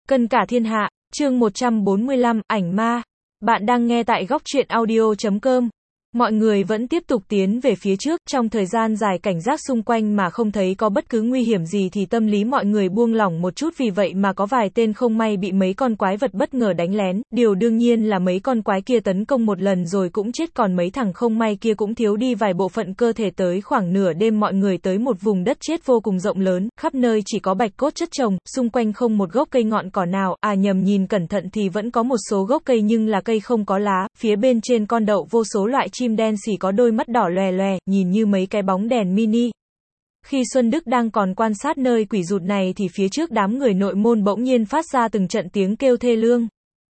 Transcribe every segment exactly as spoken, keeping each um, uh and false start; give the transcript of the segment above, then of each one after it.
Cân cả thiên hạ, chương một trăm bốn mươi lăm, ảnh ma. Bạn đang nghe tại góc truyện audio chấm com. Mọi người vẫn tiếp tục tiến về phía trước, trong thời gian dài cảnh giác xung quanh mà không thấy có bất cứ nguy hiểm gì thì tâm lý mọi người buông lỏng một chút, vì vậy mà có vài tên không may bị mấy con quái vật bất ngờ đánh lén, điều đương nhiên là mấy con quái kia tấn công một lần rồi cũng chết, còn mấy thằng không may kia cũng thiếu đi vài bộ phận cơ thể. Tới khoảng nửa đêm mọi người tới một vùng đất chết vô cùng rộng lớn, khắp nơi chỉ có bạch cốt chất chồng, xung quanh không một gốc cây ngọn cỏ nào, à nhầm, nhìn cẩn thận thì vẫn có một số gốc cây nhưng là cây không có lá, phía bên trên con đậu vô số loại chim đen xì có đôi mắt đỏ lòe lòe, nhìn như mấy cái bóng đèn mini. Khi Xuân Đức đang còn quan sát nơi quỷ rụt này thì phía trước đám người nội môn bỗng nhiên phát ra từng trận tiếng kêu thê lương.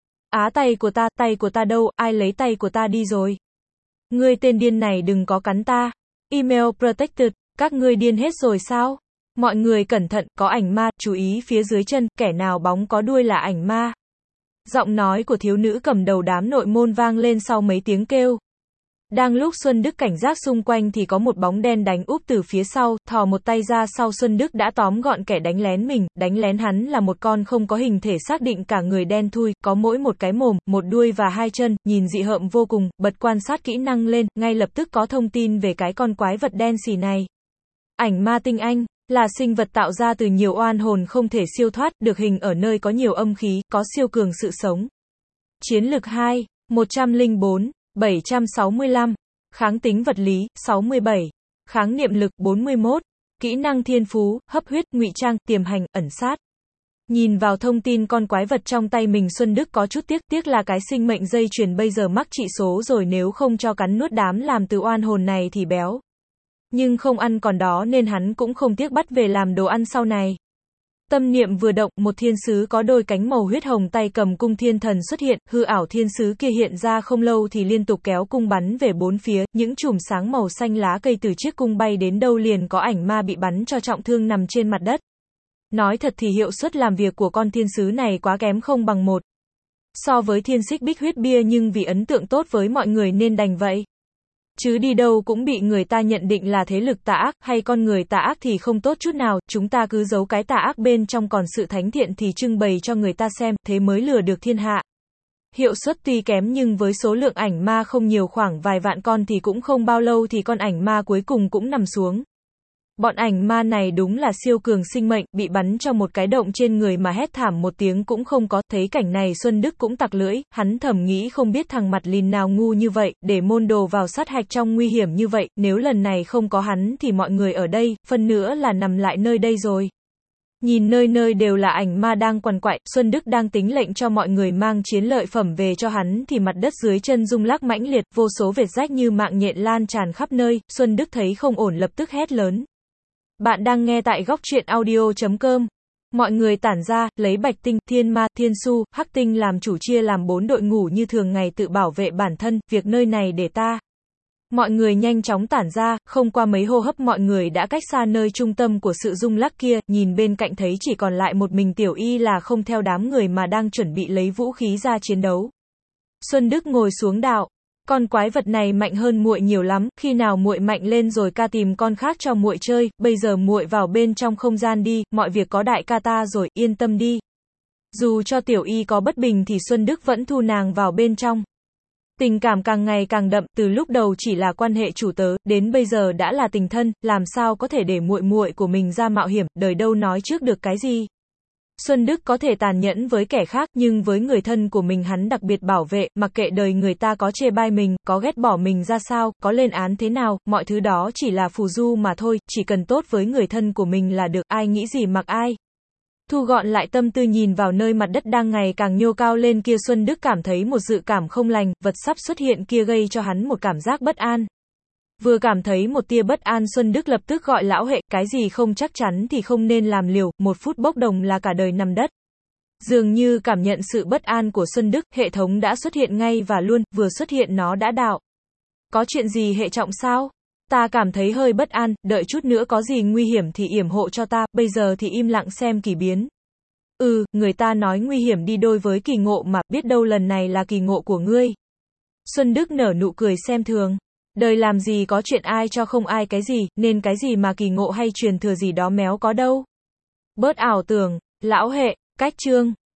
Á, tay của ta, tay của ta đâu, ai lấy tay của ta đi rồi? Ngươi tên điên này đừng có cắn ta. Email protected, các ngươi điên hết rồi sao? Mọi người cẩn thận, có ảnh ma, chú ý phía dưới chân, kẻ nào bóng có đuôi là ảnh ma. Giọng nói của thiếu nữ cầm đầu đám nội môn vang lên sau mấy tiếng kêu. Đang lúc Xuân Đức cảnh giác xung quanh thì có một bóng đen đánh úp từ phía sau, thò một tay ra sau Xuân Đức đã tóm gọn kẻ đánh lén mình, đánh lén hắn là một con không có hình thể xác định, cả người đen thui, có mỗi một cái mồm, một đuôi và hai chân, nhìn dị hợm vô cùng, bật quan sát kỹ năng lên, ngay lập tức có thông tin về cái con quái vật đen xì này. Ảnh ma tinh anh, là sinh vật tạo ra từ nhiều oan hồn không thể siêu thoát, được hình ở nơi có nhiều âm khí, có siêu cường sự sống. Chiến lực hai, một trăm lẻ bốn. bảy trăm sáu mươi lăm, kháng tính vật lý, sáu mươi bảy, kháng niệm lực, bốn mươi mốt, kỹ năng thiên phú, hấp huyết, ngụy trang, tiềm hành, ẩn sát. Nhìn vào thông tin con quái vật trong tay mình, Xuân Đức có chút tiếc, tiếc là cái sinh mệnh dây chuyền bây giờ mắc trị số rồi, nếu không cho cắn nuốt đám làm từ oan hồn này thì béo. Nhưng không ăn còn đó nên hắn cũng không tiếc bắt về làm đồ ăn sau này. Tâm niệm vừa động, một thiên sứ có đôi cánh màu huyết hồng tay cầm cung thiên thần xuất hiện, hư ảo thiên sứ kia hiện ra không lâu thì liên tục kéo cung bắn về bốn phía, những chùm sáng màu xanh lá cây từ chiếc cung bay đến đâu liền có ảnh ma bị bắn cho trọng thương nằm trên mặt đất. Nói thật thì hiệu suất làm việc của con thiên sứ này quá kém không bằng một. So với thiên xích bích huyết bia, nhưng vì ấn tượng tốt với mọi người nên đành vậy. Chứ đi đâu cũng bị người ta nhận định là thế lực tà ác, hay con người tà ác thì không tốt chút nào, chúng ta cứ giấu cái tà ác bên trong, còn sự thánh thiện thì trưng bày cho người ta xem, thế mới lừa được thiên hạ. Hiệu suất tuy kém nhưng với số lượng ảnh ma không nhiều, khoảng vài vạn con, thì cũng không bao lâu thì con ảnh ma cuối cùng cũng nằm xuống. Bọn ảnh ma này đúng là siêu cường sinh mệnh, bị bắn cho một cái động trên người mà hét thảm một tiếng cũng không có. Thấy cảnh này Xuân Đức cũng tặc lưỡi, hắn thầm nghĩ không biết thằng mặt lìn nào ngu như vậy, để môn đồ vào sát hạch trong nguy hiểm như vậy, nếu lần này không có hắn thì mọi người ở đây, phân nữa là nằm lại nơi đây rồi. Nhìn nơi nơi đều là ảnh ma đang quằn quại, Xuân Đức đang tính lệnh cho mọi người mang chiến lợi phẩm về cho hắn thì mặt đất dưới chân rung lắc mãnh liệt, vô số vệt rách như mạng nhện lan tràn khắp nơi. Xuân Đức thấy không ổn lập tức hét lớn. Bạn đang nghe tại góc truyện audio chấm com. Mọi người tản ra, lấy bạch tinh, thiên ma, thiên su, hắc tinh làm chủ, chia làm bốn đội ngủ như thường ngày tự bảo vệ bản thân, việc nơi này để ta. Mọi người nhanh chóng tản ra, không qua mấy hô hấp mọi người đã cách xa nơi trung tâm của sự rung lắc kia, nhìn bên cạnh thấy chỉ còn lại một mình Tiểu Y là không theo đám người mà đang chuẩn bị lấy vũ khí ra chiến đấu. Xuân Đức ngồi xuống đạo. Con quái vật này mạnh hơn muội nhiều lắm, khi nào muội mạnh lên rồi ca tìm con khác cho muội chơi, bây giờ muội vào bên trong không gian đi, mọi việc có đại ca ta rồi, yên tâm đi. Dù cho Tiểu Y có bất bình thì Xuân Đức vẫn thu nàng vào bên trong. Tình cảm càng ngày càng đậm, từ lúc đầu chỉ là quan hệ chủ tớ, đến bây giờ đã là tình thân, làm sao có thể để muội muội của mình ra mạo hiểm, đời đâu nói trước được cái gì. Xuân Đức có thể tàn nhẫn với kẻ khác, nhưng với người thân của mình hắn đặc biệt bảo vệ, mặc kệ đời người ta có chê bai mình, có ghét bỏ mình ra sao, có lên án thế nào, mọi thứ đó chỉ là phù du mà thôi, chỉ cần tốt với người thân của mình là được, ai nghĩ gì mặc ai. Thu gọn lại tâm tư nhìn vào nơi mặt đất đang ngày càng nhô cao lên kia, Xuân Đức cảm thấy một dự cảm không lành, vật sắp xuất hiện kia gây cho hắn một cảm giác bất an. Vừa cảm thấy một tia bất an, Xuân Đức lập tức gọi lão hệ, cái gì không chắc chắn thì không nên làm liều, một phút bốc đồng là cả đời nằm đất. Dường như cảm nhận sự bất an của Xuân Đức, hệ thống đã xuất hiện ngay và luôn, vừa xuất hiện nó đã đạo. Có chuyện gì hệ trọng sao? Ta cảm thấy hơi bất an, đợi chút nữa có gì nguy hiểm thì yểm hộ cho ta, bây giờ thì im lặng xem kỳ biến. Ừ, người ta nói nguy hiểm đi đôi với kỳ ngộ mà, biết đâu lần này là kỳ ngộ của ngươi. Xuân Đức nở nụ cười xem thường. Đời làm gì có chuyện ai cho không ai cái gì, nên cái gì mà kỳ ngộ hay truyền thừa gì đó méo có đâu. Bớt ảo tưởng, lão hệ, cách chương.